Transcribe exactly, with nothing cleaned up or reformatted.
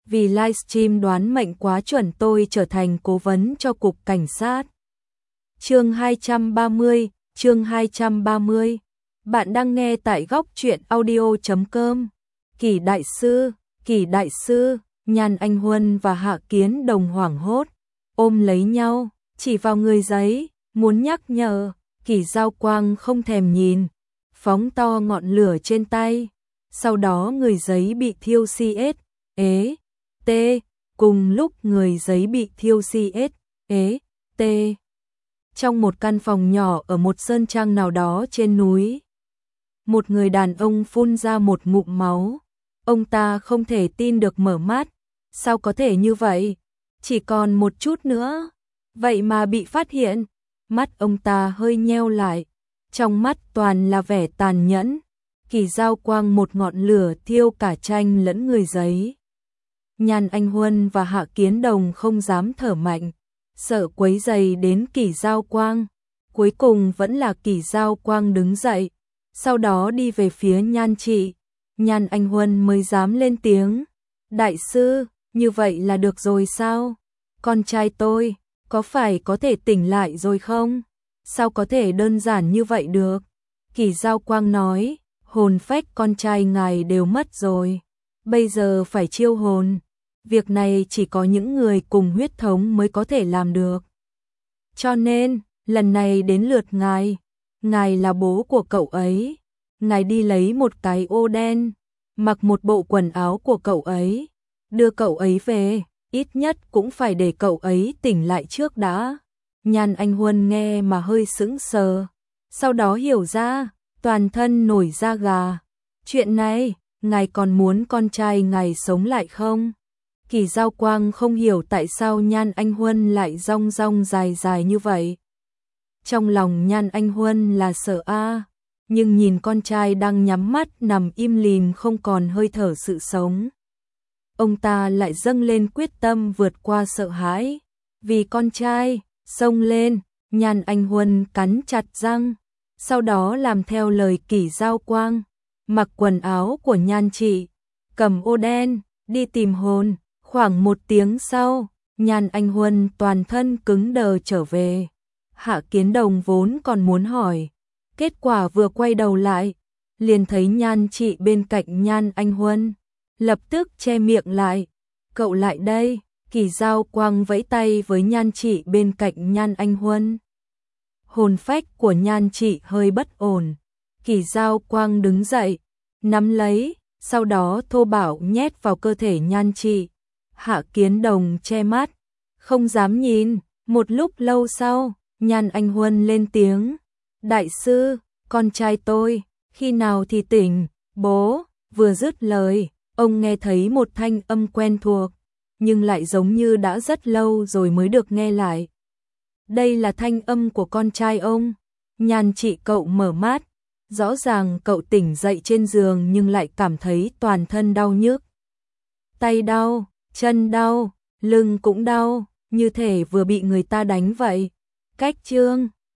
vì livestream đoán mệnh quá chuẩn tôi trở thành cố vấn cho cục cảnh sát. Chương hai trăm ba mươi, chương hai trăm ba mươi. Bạn đang nghe tại góc truyện audio chấm com. Kỳ đại sư, Kỳ đại sư, Nhan Anh Huân và Hạ Kiến Đồng hoảng hốt, ôm lấy nhau, chỉ vào người giấy, muốn nhắc nhở. Kỳ Giao Quang không thèm nhìn, phóng to ngọn lửa trên tay. Sau đó người giấy bị thiêu cs, ế, t, cùng lúc người giấy bị thiêu cs, ế, t. Trong một căn phòng nhỏ ở một sơn trang nào đó trên núi, một người đàn ông phun ra một ngụm máu. Ông ta không thể tin được mở mắt, sao có thể như vậy? Chỉ còn một chút nữa, vậy mà bị phát hiện. Mắt ông ta hơi nheo lại, trong mắt toàn là vẻ tàn nhẫn. Kỳ Giao Quang một ngọn lửa thiêu cả tranh lẫn người giấy. Nhan Anh Huân và Hạ Kiến Đồng không dám thở mạnh, sợ quấy rầy đến Kỳ Giao Quang. Cuối cùng vẫn là Kỳ Giao Quang đứng dậy, sau đó đi về phía Nhan chị. Nhan Anh Huân mới dám lên tiếng. Đại sư, như vậy là được rồi sao? Con trai tôi, có phải có thể tỉnh lại rồi không? Sao có thể đơn giản như vậy được? Kỳ Giao Quang nói, hồn phách con trai ngài đều mất rồi. Bây giờ phải chiêu hồn. Việc này chỉ có những người cùng huyết thống mới có thể làm được. Cho nên, lần này đến lượt ngài. Ngài là bố của cậu ấy. Ngài đi lấy một cái ô đen, mặc một bộ quần áo của cậu ấy, đưa cậu ấy về, ít nhất cũng phải để cậu ấy tỉnh lại trước đã. Nhan Anh Huân nghe mà hơi sững sờ, sau đó hiểu ra, toàn thân nổi da gà. Chuyện này, ngài còn muốn con trai ngài sống lại không? Kỳ Giao Quang không hiểu tại sao Nhan Anh Huân lại rong rong dài dài như vậy. Trong lòng Nhan Anh Huân là sợ a, nhưng nhìn con trai đang nhắm mắt nằm im lìm không còn hơi thở sự sống, ông ta lại dâng lên quyết tâm vượt qua sợ hãi. Vì con trai, xông lên. Nhan Anh Huân cắn chặt răng, sau đó làm theo lời Kỳ Giao Quang, mặc quần áo của Nhan chị, cầm ô đen, đi tìm hồn. Khoảng một tiếng sau, Nhan Anh Huân toàn thân cứng đờ trở về. Hạ Kiến Đồng vốn còn muốn hỏi, kết quả vừa quay đầu lại, liền thấy Nhan chị bên cạnh Nhan Anh Huân, lập tức che miệng lại. Cậu lại đây. Kỳ Giao Quang vẫy tay với Nhan chị bên cạnh Nhan Anh Huân. Hồn phách của Nhan chị hơi bất ổn. Kỳ Giao Quang đứng dậy, nắm lấy, sau đó thô bạo nhét vào cơ thể Nhan chị. Hạ Kiến Đồng che mắt, không dám nhìn. Một lúc lâu sau, Nhan Anh Huân lên tiếng. Đại sư, con trai tôi, khi nào thì tỉnh? Bố. Vừa dứt lời, ông nghe thấy một thanh âm quen thuộc, nhưng lại giống như đã rất lâu rồi mới được nghe lại. Đây là thanh âm của con trai ông. Nhan chị cậu mở mắt, rõ ràng cậu tỉnh dậy trên giường nhưng lại cảm thấy toàn thân đau nhức. Tay đau, chân đau, lưng cũng đau, như thể vừa bị người ta đánh vậy. Cách chương